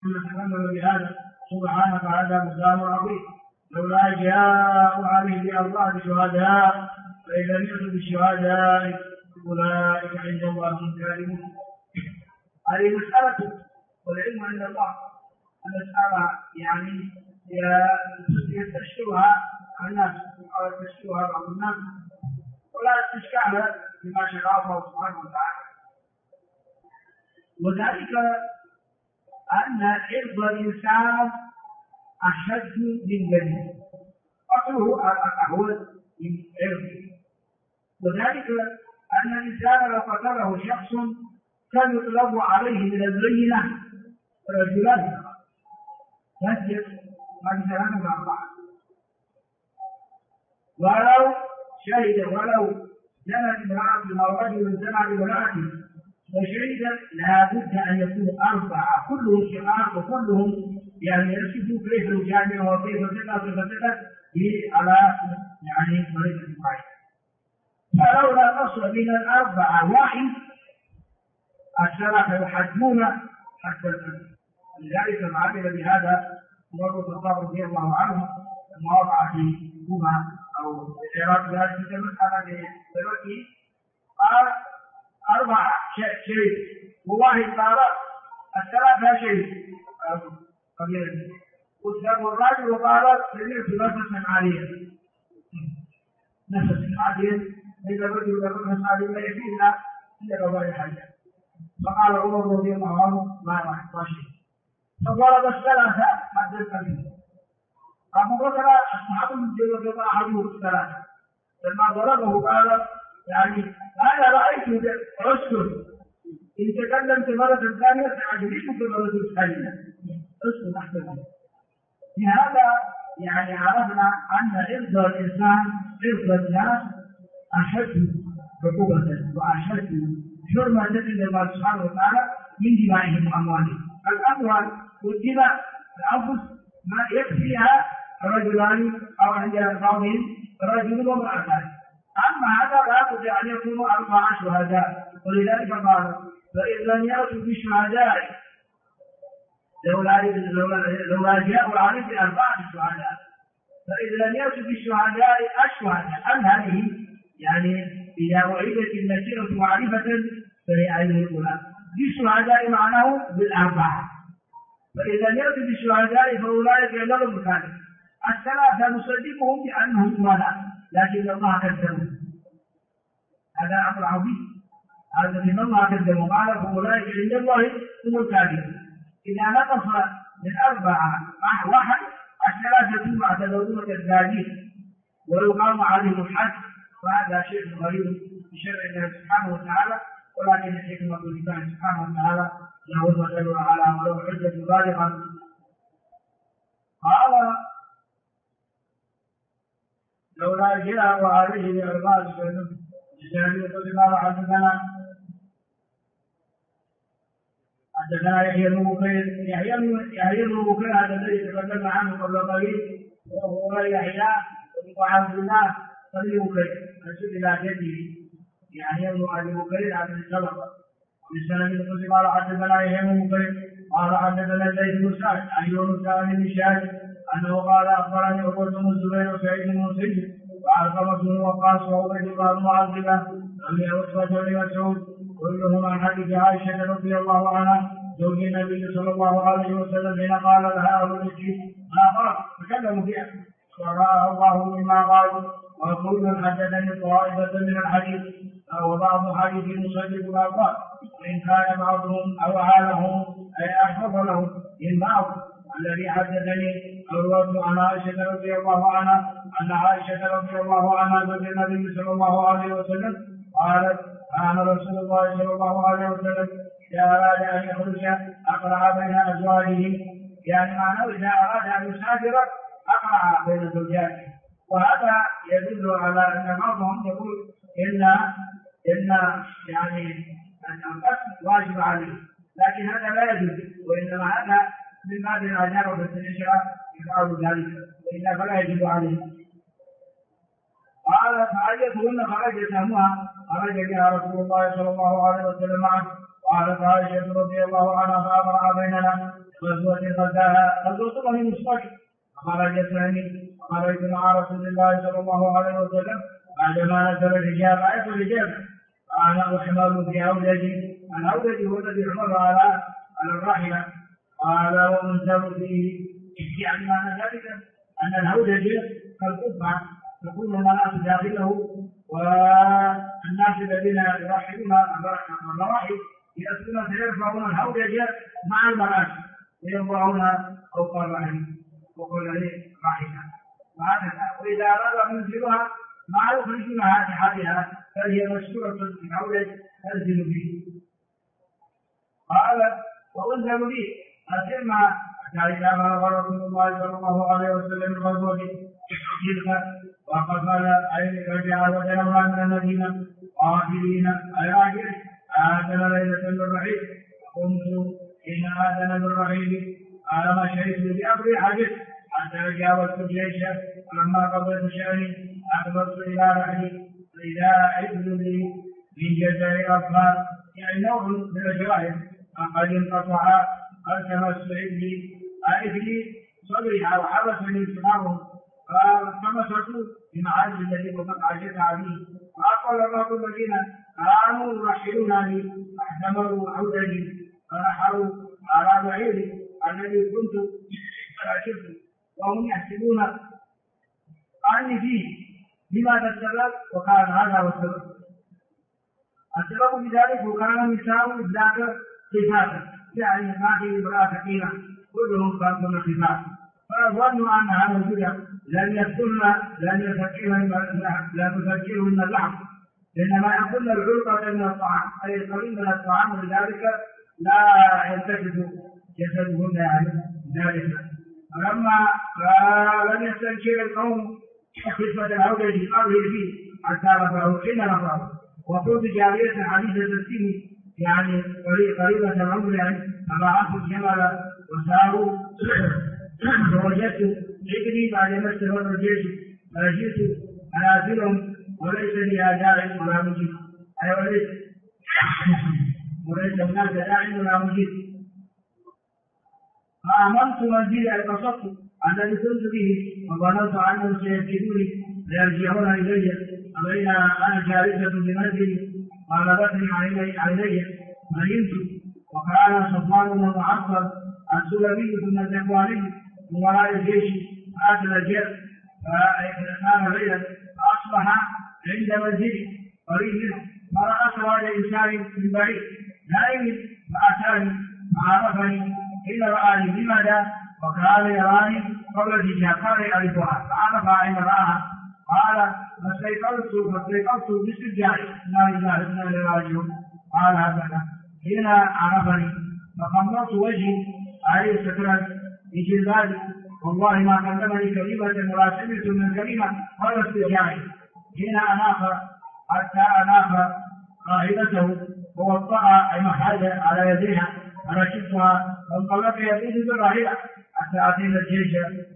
نتكلم بهذا سبحانك هذا بهتان عظيم لولا جاءوا عليه بأربعة شهداء فإذا لم بالشهداء أولئك عند الله هم كاذبون. هذه مسألة والعلم عند الله المسألة يعني يستشكلها الناس أو يستشكلها بعض الناس ولا استشكالها بما شاء الله سبحانه وتعالى. وذلك أن عرض الإنسان أشد من دمه أصله أهون من عرضه. وذلك أن الإنسان لو قتله شخص كان يطلب عليه من البينة رجلان فجر مثلا مع بعض ولو شهد ولو زنى امرأة أو رجل زنى بامرأته وشهد لا بد أن يكون أربعة كلهم شقاق وكلهم يعني يرشدوا كيف الجامع وكيف كذا على يعني طريقة واحدة. فلولا الأصل من الأربعة واحد السلف يحدون حتى الأرض. لذلك عمل بهذا عمر بن الخطاب رضي الله عنه لما وقع في كوبا أو في العراق ذلك المسألة دلوقتي قال أربعة شيء وواحد قال الثلاثة شيء قبيلة وسبب الرجل وقال سمعت نفسا عاليا نفس عاليا إذا الرجل نفس عاليا لا يفيدنا إلا قضاء الحاجة. فقال عمر رضي الله عنه ما شيء فضرب الثلاثة حد القليل. أبو بكر أصحاب الجنة رضي عنه الثلاثة لما ضربه قال يعني أنا رأيت أسكت إن تكلمت مرة ثانية سأجلسك مرة ثانية أسكت أحسن. بهذا يعني عرفنا أن عرض الإنسان عرض الناس أشد عقوبة وأشد حرمة عند الله سبحانه وتعالى من دمائهم وأموالهم. الأموال والدماء الأنفس ما يكفيها رجلان أو عند بعضهم رجل وامرأتان. أما هذا لا بد أن يكونوا 4 شهداء. ولذلك قال فإن لم يأتوا بالشهداء لولا جاءوا عليه ب4 شهداء فإن لم يأتوا بالشهداء الشهداء أن هذه يعني إذا أعيدت النكرة معرفة فهي أين الأولى بالشهداء معناه ب4 فإذا لم يأتوا بالشهداء فأولئك لهم ذلك. الثلاثة نصدقهم بأنهم ولا لكن الله كذبوا. هذا أمر عظيم. هذا من الله كذبوا قال فأولئك عند الله هم الكاذبون. إذا نقص من 4 واحد الثلاثة يعتبرون كذابين ويقام عليهم الحد وهذا شيء غريب في شرع الله سبحانه وتعالى. ولكن حكمة الله سبحانه وتعالى له المثل الأعلى وله حجة بالغة. قال لولا جاءوا عليه ب4 شهداء حدثنا يحيى بن بكير هذا الذي تكلم عنه قبل قليل وهو يحيى بن عبد الله بن بكير نسب الى جده يحيى بن ابي بكير عن السلف ومن سنه من قال حدثنا يحيى بن بكير قال حدثنا زيد بن سعد عن يونس بن شهاب انه قال اخبرني عروه بن الزبير وسعيد بن مسيب وعلقمة بن وقاص وعبيد الله بن عبد الله أبي عتبة بن مسعود كلهم عن حديث عائشة رضي الله عنها زوج النبي صلى الله عليه وسلم حين قال لها أهل المسجد ما قال تكلموا فيها ورأى الله مما قالوا وكل حدثني طائفة من الحديث وبعض حديث مصدق ما قال وإن كان بعضهم أو عالهم أي أحفظ لهم من بعض. الذي حدثني عروة عن عائشة رضي الله عنها أن عائشة رضي الله عنها زوج النبي صلى الله عليه وسلم قالت كان رسول الله صلى الله عليه وسلم إذا أراد أن يخرج أقرع بين أزواجه يعني معناه إذا أراد أن يسافر أقرع بين زوجاته. وهذا يدل على أن بعضهم يقول إن يعني القسم واجب عليه لكن هذا لا يجوز وإنما هذا من باب الآداب والتشريع يفعل ذلك وإلا فلا يجب عليه. قال فأيتهن خرج سهمها خرج بها رسول الله صلى الله عليه وسلم عنه. قالت عائشة رضي الله عنها فأقرع بيننا غزوة غزاها غزوة بني مصطلق فخرج الثاني وخرجت مع رسول الله صلى الله عليه وسلم بعدما نزل الحجاب آية الحجاب فأنا أحمل في هودجي الهودج هو الذي يحمل على الراحلة قال وأنزل فيه يعني معنى ذلك أن الهودج كالقبعة تكون المرأة داخله والناس الذين يرحلون الرواحل يأتون فيرفعون الهودج مع المرأة ويضعونها فوق الرحل فوق الراحلة وهكذا وإذا أراد أن ينزلها ما يخرجونها لحالها فهي مشهورة في الهودج تنزل به. قال وأنزل به أتم ذلك أمر رسول الله صلى الله عليه وسلم الغزوة تلك وقفل أي رجع وجلوها من المدينة قاتلين أي راجل آذن ليلة بالرحيل قمت حين آذن بالرحيل قال مشيت بأمري حدث حتى جاوزت الجيش ولما قضيت شأني أقبلت إلى رحلي فإذا إبن لي من جزائر أطفال يعني نوع من الجواهر فقد انقطع التمس عندي أعرفني صدرها وحبسني سمعه فالتمسته بمعاذ الذي وقد عجزت عليه فأقبل الرب الذين كانوا يرحلونني فاحتملوا عودني فرحلوا على بعيري الذي كنت راكبه وهم يحسبون أني فيه لماذا السبب وكان هذا هو السبب. السبب بذلك وكان النساء ذاك خفافا يعني ما في امرأة ثقيلة كلهم كانوا خفاف فظنوا أنها موجودة لن تذكرهن اللحم إنما يأكلن العلقة من الطعام أي القليل من الطعام ولذلك لا يلتفت جسدهن يعني ذلك. فلما لم يستنكر القوم خفة العودة في قبره فيه حتى رفعوا حين رفعوا وقلت جارية حديثة السن يعني قريبة العمر يعني فبعثوا الجمل وساروا فوجدت ابني بعد ما استمر الجيش فجئت انازلهم وليس لي داع ولا مجيب اي وليس هناك داع ولا مجيب فامرت منزلي اي قصدت الذي كنت به وظننت انهم سيفقدوني ليرجعون الي فبين انا جالسه بمنزلي غلبتني علي فنمت وكان صفوان بن المعطل السلمي ثم الذكواني من وراء الجيش آكل الجيش فكان ليلا فأصبح عند منزلي قريب منه فرأى سواد إنسان من بعيد نائم فأتاني فعرفني حين رآني لماذا وكان يراني قبل الهجاء قال يعرفها فعرف حين رآها قال فاستيقظت باسترجاعي لا إله إلا الله راجعون قال هكذا حين عرفني فخمرت وجهي عليه سترا بجلبابي والله ما قدمني كلمة ولا سمعت من كلمة قال استرجاعي حين أناخ حتى أناخ راحلته ووطأ أي محاجة على يديها فركبتها فانطلق يقود بالراحلة حتى أتينا الجيش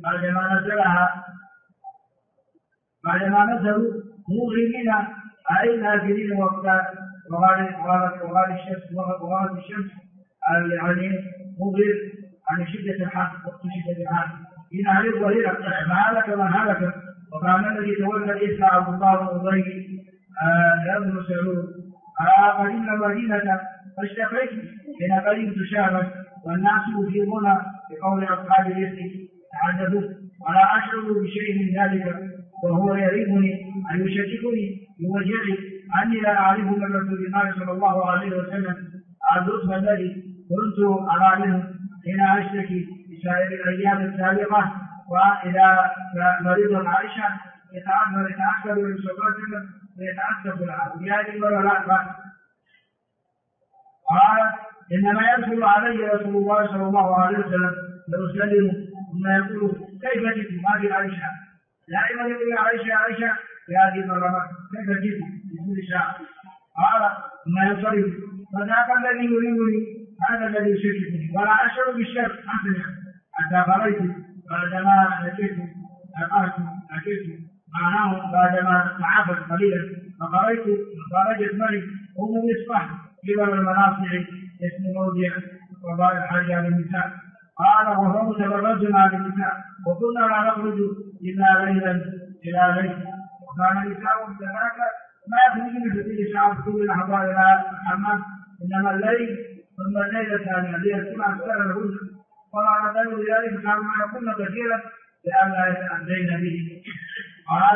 بعدما نزلوا مغرمين أي نازلين وغالي الشمس يعني مغرب عن شدة الحر وقت شدة الحر إن أهل الظهيرة ما هلك من هلك وكان الذي تولى الإسلام عبد الله بن أبي بن سعود قدمنا المدينة فاشتقيت حين قدمت شهرا والناس يثيرون بقول أصحاب الإسلام تحدثوا ولا أشعر بشيء من ذلك وهو يريبني أن يشككني بوجعي أني لا أعرف من رسول الله صلى الله عليه وسلم الرتبة الذي كنت أرى منه حين أشتكي بسائر الأيام السابقة وإذا مريض عائشة يتأخر للصلاة ويتأسف لها بهذه المرة لا قال إنما يدخل علي رسول الله صلى الله عليه وسلم فيسلم ثم يقول كيف جئت هذه عائشة دائما يقول عائشة في هذه المرة كيف جئت بكل ساعة قال ثم ينصرف فذاك الذي يريدني هذا الذي يشركني ولا أشعر بالشر حتى خرجت بعدما لقيت معناه بعدما تعافت قليلا فخرجت معي أم مصباح قبل المناصع اسم موضع قضاء الحاجة للنساء قال وهو تبرجنا بالنساء وكنا لا نخرج إلا ليلا إلى ليل وكان النساء كذلك ما يخرجن في كل شعب كل الأحضار إلى الحمام إنما الليل ثم الليلة الثانية ليسمع سؤال الهدى وما ندعو لذلك كان ما يكون كثيرا لئلا يتأذين به قال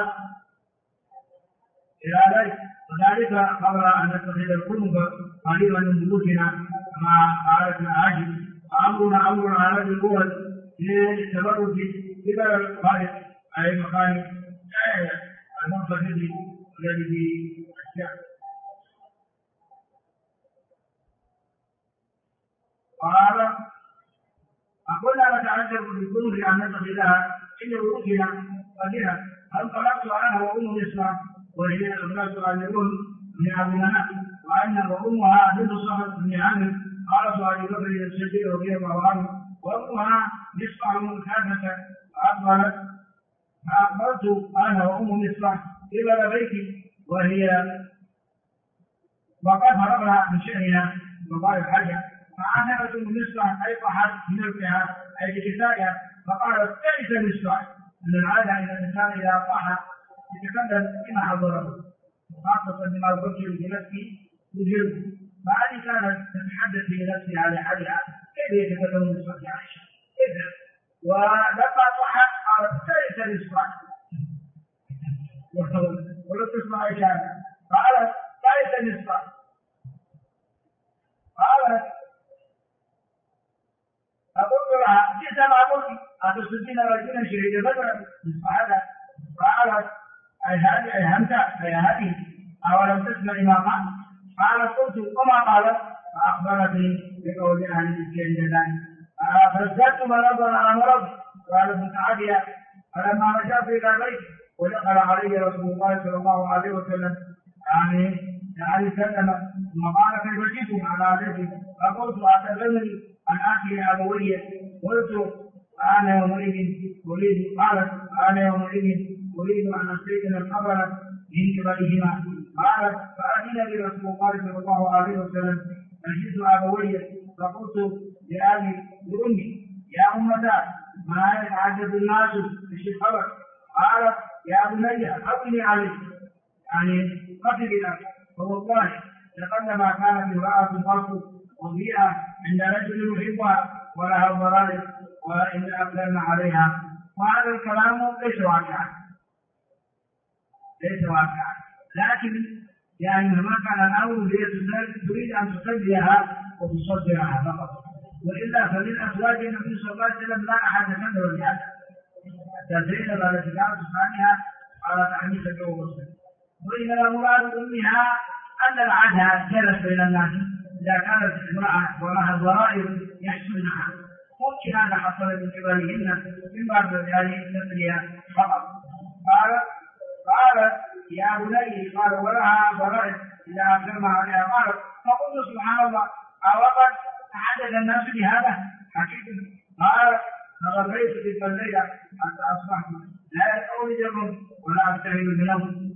إلى ذلك وذلك قبل أن نتخذ القرب قريبا من بيوتنا كما قالت عاجل وأمرنا أمر على الأول للتبرج قبل الخارج أي مكان المنفذ الذي في الشعب. قال أقولنا نتعجب بالقرب لأن نتخذها إن بيوتنا قدرها فانطلقت عنها وأم الإسلام وهي الأولاد غالبون من أبناء وأن وأمها بنت صخر بن عامر قالت أبي بكر الصديق رضي الله عنه وأمها مصطح مكافة فأقبلت أنا وأم مصطح قبل بيتي وقد فرغنا من شأنها وقال الحاجة فعثرت مصطح أي طحت من القيام أي بكسائها فقالت كيف مصطح أن العادة إلى الإنسان إذا طاح يتكلم بما حضره وخاصة بما يفكر بنفسه يجيب فهذه كانت تتحدث بنفسها على حالها كيف يتكلم بصوت عائشة كيف ولما طاح قالت كيف مصطح ولو تسمع عائشة قالت كيف مصطح قالت أقول لها جئت مع ملكي أتصدين رجلا شهيد بدرا مصطح هذا قالت أي هذه أي همت أي هذه أولم تسمع ما قال قالت قلت وما قالت فأخبرتني بقول أهل الإسلام جدًا فازددت مرضا على مرض قالت متعدية فلما رجعت إلى البيت ودخل علي رسول الله صلى الله عليه وسلم يعني سلم ثم قال كيف جئتم على عادتي فقلت أتذنني أن آتي أبوي قلت أنا يومئذ أريد قالت أنا يومئذ أريد أن أستيقن الخبر من قبلهما قالت فأذن لي رسول الله صلى الله عليه وسلم فجئت أبوي فقلت لأمي يا أمتا ما يتعجب الناس في الخبر قالت يا بني أقني عليك يعني قتل لك فوالله لقد ما كانت امرأة فرق وضيئة عند رجل يحبها ولها ضرائب وإن أقدرنا عليها وهذا الكلام ليس واقعا لكن يعني ما كان الأمر تريد أن تصديها وتصدرها فقط وإلا فمن أزواج النبي صلى الله عليه وسلم لا أحد يقدر لهذا حتى زينب التي كانت ثانيها قالت عنيسة ومسلم وإنما مراد أمها أن العادة جلس بين الناس إذا كانت امرأة ولها ضرائب يحسنها ممكن هذا حصل من قبلهن من بعد ذلك تسريها فقط قال يا بني قال ولها ضرائب إذا أكرم عليها قالت فقلت سبحان الله أوقد تحدث الناس بهذا حقيقة قال فغريت تلك الليلة حتى أصبحت لا يدعوني جر ولا أستهل بنوم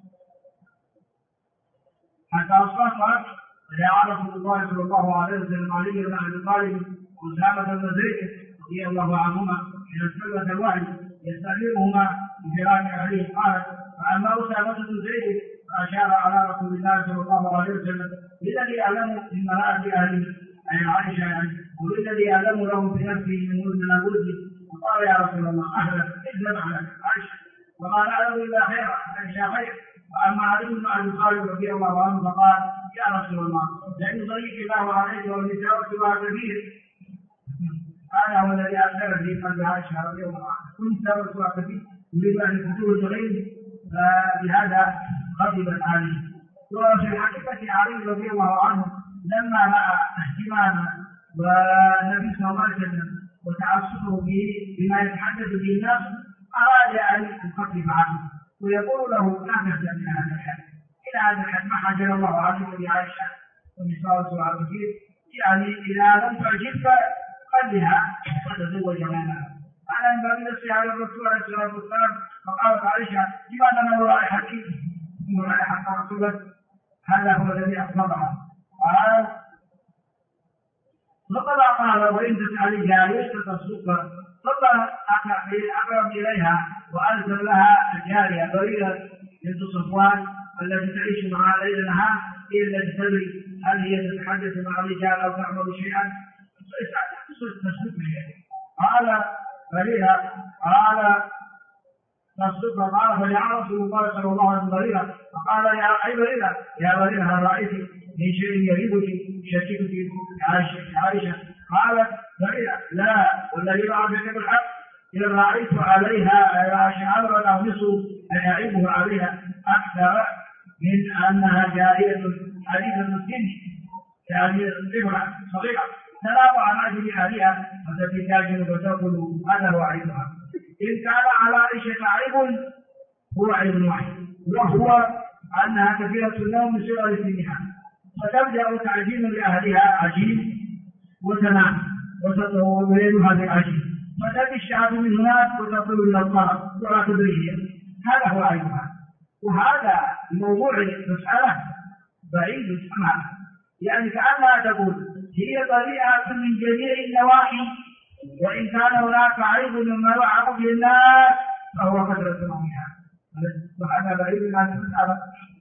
حتى أصبحت فدعا رسول الله صلى الله عليه وسلم علي بن أبي طالب وأسامة بن زيد رضي الله عنهما إلى السلة الوحي يستأمرهما بفراق عليه قال فأما أسامة بن زيد فأشار على رسول الله صلى الله عليه وسلم بالذي أعلم من مرأة أهله أي عائشة يعني والذي أعلم له بنفسه من ولدي وقال يا رسول الله أهلا اذهب على عائشة وما نعلم إلا خيرا عائشة خير وأما علي بن أبي طالب رضي الله عنه فقال يا رسول الله لن يضيق الله عليك والنساء سوى كبير هذا هو الذي أثر في قلب عائشة رضي الله عنها كنت سوى كبير يريد أن يكون صغير بهذا غضبت عليه وفي الحقيقة علي رضي الله عنه لما رأى اهتمام والنبي صلى الله عليه وسلم وتعصبه به بما يتحدث به الناس أراد أن يخفف عنه ويقول له لا تهزأ من هذا الحد إلى هذا الحد ما حجر الله عليه بعائشة ونساء سوى كثير يعني إذا لم تعجبك خلها وتزوج منها أنا ينبغي نفسي على الرسول عليه الصلاة والسلام فقالت عائشة لماذا نرى رائحتك ورائحة رسولك هذا هو الذي أخبرها قال فقد قال وإن تسأل جارية تصدقها فقد أقرب إليها وألزم لها الجارية بريرة بنت صفوان التي تعيش معها ليل نهار هي التي تدري هل هي تتحدث مع الرجال أو تعمل شيئا تصدقها. قال بريرة قال تصدقها قال فجعل رسول الله صلى الله عليه وسلم بريرة فقال يا أي بريرة يا بريرة هل رأيت من شيء يريبك يشككك عائشة قالت بريرة لا والذي بعثك بالحق إذا رأيت عليها شعرا أو نصف يعيبه عليها أكثر من أنها جارية حديث المسلم يعني امرأة صغيرة تنام عن أجل أهلها وتأتي تاجر وتأكل هذا هو عيبها. إن كان على عائشة عيب هو عيب واحد وهو أنها كثيرة النوم من صغر سنها فتبدأ تعجين لأهلها عجين وتنام وتطول هذا العجين فتأتي الشعب من هناك وتطول إلى الطرف ولا تدري هذا هو عيبها. وهذا موضوع مسألة بعيد عنها يعني كأنها تقول هي طريقة من جميع النواحي وإن كان هناك عيب مما يعرف للناس فهو كثرة نومها وهذا بعيد عن المسألة.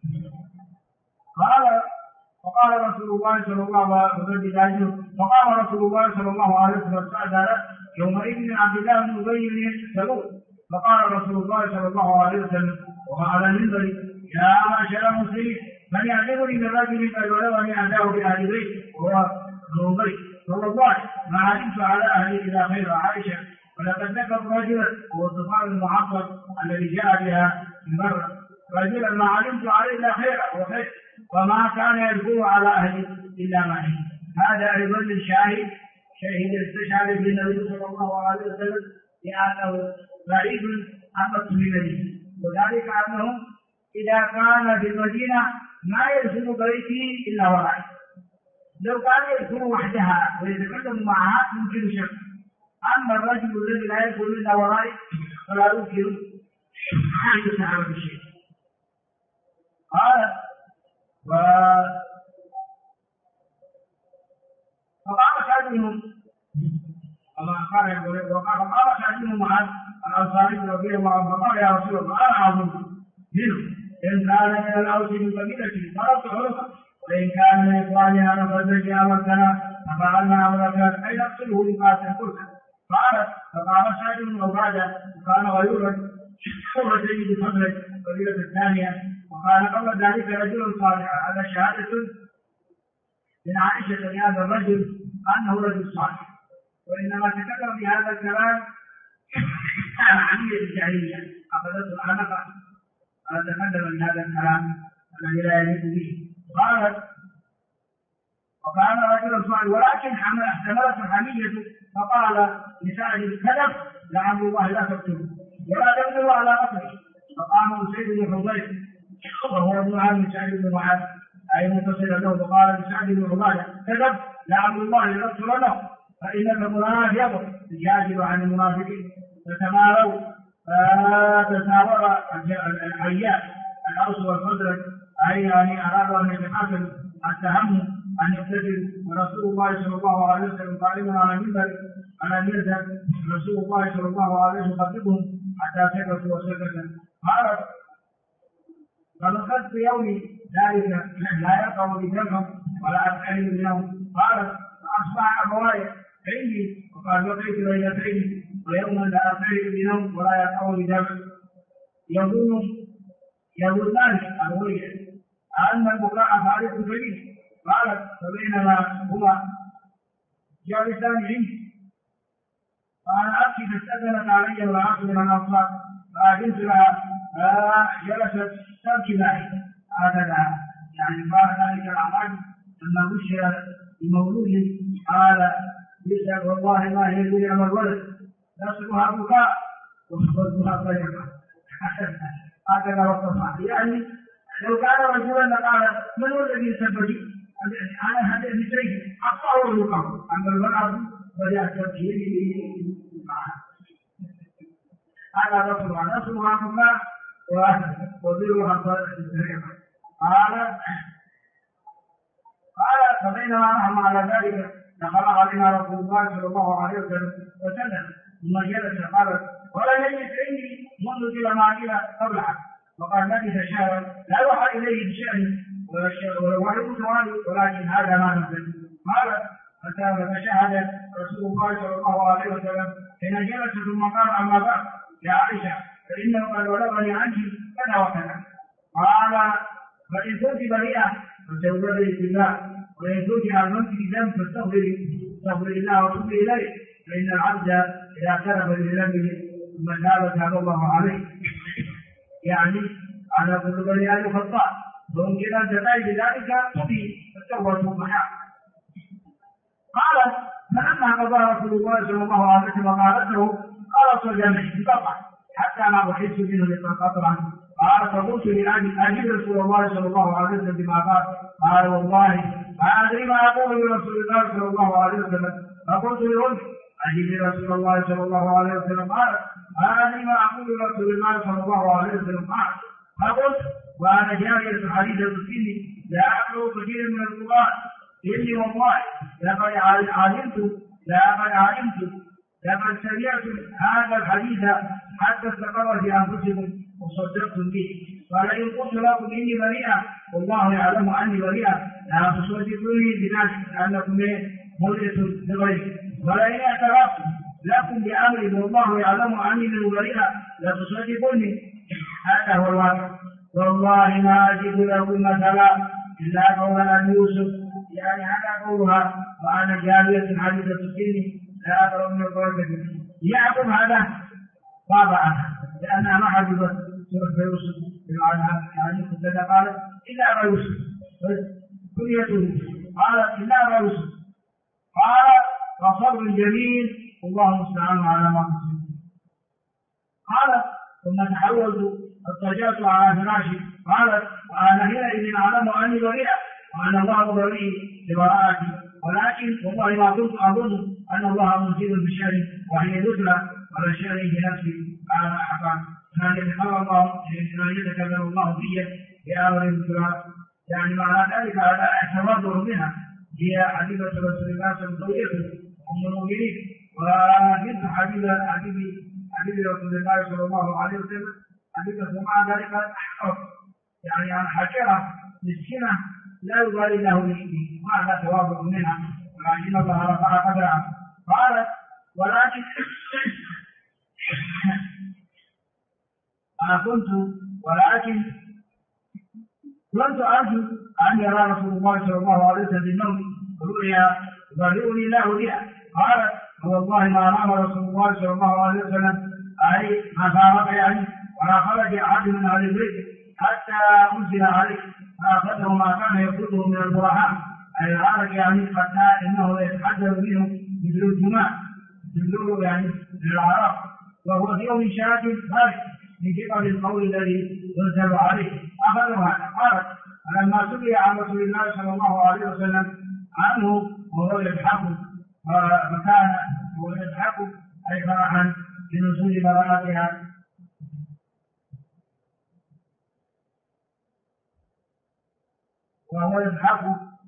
فقال رسول الله صلى الله عليه وسلم فقال رسول الله صلى الله عليه وسلم سأل يومئذ عبد الله بن أبي بن سلول فقال رسول الله صلى الله عليه وسلم وعلى المنبر يا معشر المسلمين من يعجبني من رجل قد بلغني أداه بأهل بيت وهو ابن أبي والله ما علمت على أهلي إلا خير عائشة ولقد ذكر رجلا هو الصفار المعطر الذي جاء بها من مرة رجلا ما علمت عليه إلا خير وخير وما كان يذكر على أهلي إلا معي. هذا أيضا الشاهد استشهد بالنبي صلى الله عليه وسلم لأنه بعيد عن مقصود النبي وذلك أنه إذا كان في المدينة ما يدخل بيته إلا وراء لو كان يدخل وحدها ويتكلم معها يمكن شك أما الرجل الذي لا يدخل إلا وراء فلا يمكن أن يسعى بشيء. قال فقام سعد بن وقال سعد بن معاذ الأنصاري رضي الله عنه فقال يا رسول الله أنا أظن منه إن كان من الأوس من قبيلتي ضربت عنقه وإن كان من إخواني أنا فزكي أمرتنا ففعلنا أمرك أي نقتله لقاتل كله. فقام سعد بن عبادة وكان غيورا شهر سيد فضل القبيلة الثانية وكان قبل ذلك رجل صالح. هذا شهادة من عائشة لهذا الرجل أنه رجل صالح وإنما تكلم بهذا الكلام عن عملية الجاهلية أخذته العنقة تكلم بهذا الكلام الذي لا يليق به. قالت وكان رجل صالح ولكن احتملت الحمية فقال لسعد الكذب لعل الله لا تقتله ولا تقدر على قتله. فقام سيد بن حضير وهو ابن عم سعد بن معاذ أي متصل له فقال لسعد بن عبادة كذب لعل الله لا يغفر له فإن المنافق يجادل عن المنافقين فتماروا فتساور الحيات الأوس والخزرج أي يعني أرادوا أن يتحاسبوا حتى هموا أن يقتتلوا ورسول الله صلى الله عليه وسلم قائم على المنبر على يذهب رسول الله صلى الله عليه وسلم يخطبهم حتى سكتوا وسكتا. قالت فلقد في يومي ذلك لا يقع بدمهم ولا أبعد اليوم. قالت فأصبح أبواي عندي وقال بقيت ليلتين ويوما لا أبعد اليوم ولا يقع بدم يظنان أبوي أن البكاء فارق كبير. قالت فبينما هما جالسان عندي فأنا أبكي فاستأذنت علي امرأة من الأنصار فأذنت لها جلست تبكي معي هكذا يعني قال ذلك الأعرابي لما بشر بمولود قال يسأل والله ما هي بنعم الولد نصرها بكاء وصبرتها طيبة هكذا وصفها. يعني لو كان رجلا لقال من هو الذي سبب أنا هذا بشيء أقطعه الوقف أما المرأة بدأت تبكي معها هذا نصرها بكاء وذلها قال فبينما نحن على ذلك دخل علينا رسول الله صلى الله عليه وسلم وسلم ثم جلس قال ولم يجلس عندي منذ إلى قبلها وقد لبث شهرا لا يوحى إليه بشأن وله سؤال ولكن هذا ما نزل قال فشهد رسول الله صلى الله عليه وسلم حين جلس ثم قال أما بعد يا عائشة فإنه قد بلغني عنك كذا وكذا قال فإن كنت بريئة فتوبي بالله وإن كنت آمنت بذنب فاستغفري الله وتوبي إليه فإن العبد إذا اعترف بذنبه ثم تاب الله عليه يعني على كل بني آدم خطاء وممكن أن تدعي بذلك فالتوبة محال قال فلما قضى رسول الله صلى الله عليه وسلم قالته قال صلى بقطع حتى ما بحثت منه قطعا قال فقلت أجد رسول الله صلى الله عليه وسلم بما قال والله ما أدري ما أقول لرسول الله صلى الله عليه وسلم فقلت لأمي أجد رسول الله صلى الله عليه وسلم قال ما أدري ما أقول لرسول الله صلى الله عليه وسلم قال فقلت وأنا جارية حديثة السن لا أقرأ كثيرا من القرآن إني والله لقد سمعت هذا الحديث حتى استقر في أنفسكم وصدقتم به ولئن قلت لكم إني بريئة والله يعلم أني بريئة لا تصدقوني بذلك لأنكم مدرس بغيري ولئن اعترفت لكم بأمر والله يعلم أني من بريئة لا تصدقوني هذا هو الواقع والله ما أجد لكم مثلا إلا قول أبي يوسف يعني هذا قولها وأنا جارية حديثة السن لا أقرأ من القرآن يعقب هذا طابعه لأنها ما حفظت سورة يوسف بمعنى يعني قد قالت إلا أبا يوسف كليته قالت إلا أبا يوسف قال وصبر جميل والله المستعان على ما تصفون قالت ثم تحولت اضطجعت على فراشي قالت وأنا حينئذ أعلم أني بريئة وأن الله بريء لبراءتي ولكن والله ما كنت أظن أن الله منزل بالشر وهي يتلى ولا شر في نفسي قال أحقا كان يتقوى الله أن يتكلم الله في بأمر مثلها يعني معنى ذلك هذا التوضع منها هي حبيبة رسول الله صلى الله عليه وسلم أم المؤمنين وبنت حبيب رسول الله صلى الله عليه وسلم حبيبة ومع ذلك أحقر يعني عن حكرة مسكنة لا يبالي له به وهذا تواضع منها ولكن الله رفع قدرها قالت ولكن كنت أرجو أن يرى رسول الله صلى الله عليه وسلم بالنوم رؤيا يبرئني الله بها قالت والله ما نام رسول الله صلى الله عليه وسلم أي ما فارق يعني ولا خرج أحد من أهل البيت حتى أنزل عليه فأخذه ما كان يأخذه من البرهاء أي خرج يعني حتى إنه يتحدث منه مثل الجماع مثل يعني من العراق وهو في يوم شاك خارج من قبل القول الذي ينزل عليه أخذها قالت فلما سئل عن رسول الله صلى الله عليه وسلم عنه وهو يضحك فكان هو يضحك أي فرحا بنزول براءتها وهو يضحك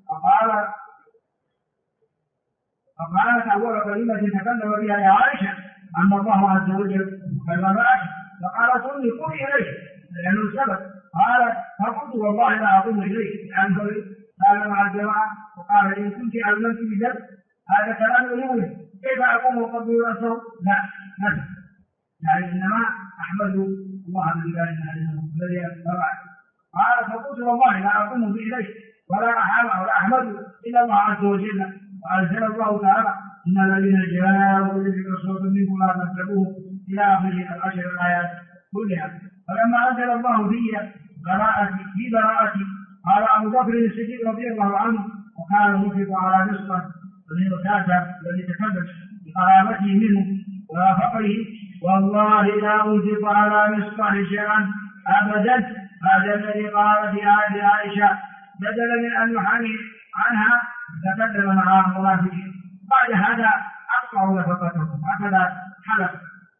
فقالت أول كلمة تكلم بها يا عائشة أن الله عز وجل كلمك فقال قل قولي إليه لأنه السبب قال فقلت والله لا أقوم إليه لأنه كان مع الجماعة وقال إن كنت أعلمت بذلك هذا كلام يقول كيف أقوم وقبل رأسه لا نفس يعني إنما أحمد الله الذي أتبع قال فقلت والله لا أقوم بإليه ولا أحمد إلا الله عز وجل وأنزل الله تعالى إن الذين جاءوا برسول منكم لا تتبعوه إلى آخر العشر الآيات كلها فلما أنزل الله في براءتي قال أبو بكر الصديق رضي الله عنه وكان المنفق على نصفه الذي كاتب الذي تكلم بقرابته منه وفقره والله لا أنفق على نصفه شيئا أبدا هذا الذي قال في آية عائشة بدلا من أن يحامي عنها تقدم مع المنافقين بعد هذا أقطعوا نفقته هكذا حدث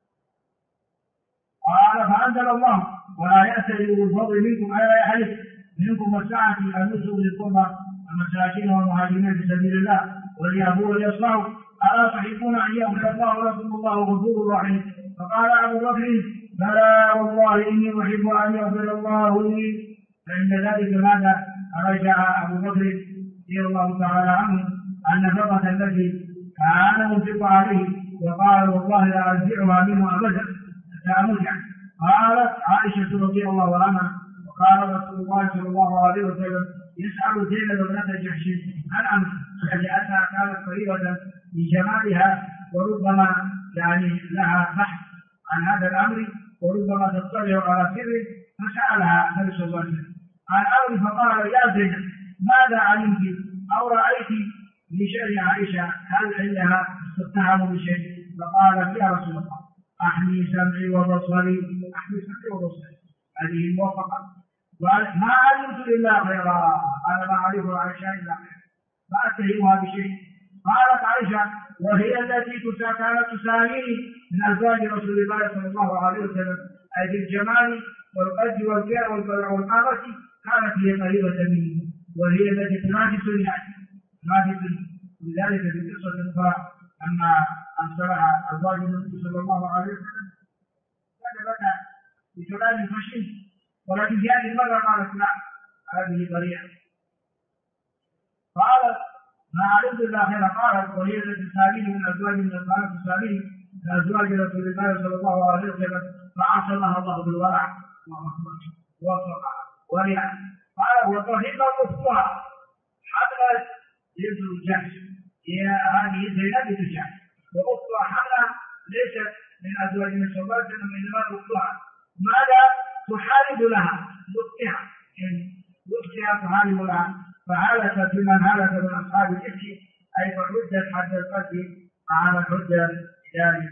قال فأنزل الله ولا يأتي بالفضل منكم ألا يحلف منكم والسعة أن يسوا للقربى والمساكين والمهاجرين في سبيل الله وليأبوا ليصنعوا ألا تحبون أن يغفر الله لكم والله غفور رحيم. فقال أبو بكر بلى والله إني أحب أن يغفر الله لي. فعند ذلك ماذا رجع أبو بكر رضي الله تعالى عنه النفقة التي كان منفق عليه وقال والله لا أرجعها منه أبدا حتى أمرجع. قالت عائشة رضي الله عنها وقال رسول الله صلى الله عليه وسلم يسأل زينب ابنة جحش عن أمر لأنها كانت قريبة لجمالها وربما لها بحث عن هذا الأمر وربما تطلع على سره فسألها النبي صلى الله عليه وسلم عن أمر فقال يا زينب ماذا علمت أو رأيت لشأن عائشة هل عندها تتهم بشيء؟ فقالت يا رسول الله أحمي سمعي وبصري هذه الموافقة ما علمت إلا خيرا أنا ما أعرف عائشة إلا خيرا ما أتهمها بشيء. قالت عائشة وهي التي كانت تساميني من أزواج رسول الله صلى الله عليه وسلم أي بالجمال والقد والكاء والقامة كانت هي قريبة مني وهي التي تنافسني ولذلك في قصة أخرى أما أنصرها أزواج النبي صلى الله عليه وسلم كان بدأ بكلام فشل ولكن في هذه المرة قالت لا هذه طريقة. قالت ما علمت إلا خيرا. قالت وهي التي تساميني من أزواج رسول الله صلى الله عليه وسلم فعصمها الله بالورع ووفق ورع. قال وطهق أختها حملت بنت الجحش هي هذه زينب بنت الجحش وأختها حملة ليست من أزواج النبي صلى الله عليه وسلم إنما أختها ماذا تحارب لها أختها تحارب لها فهلكت بمن هلك من أصحاب الإفك أي فحدت حد القتل على الحجة ذلك.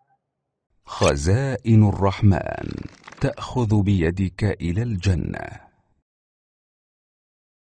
خزائن الرحمن تأخذ بيدك إلى الجنة.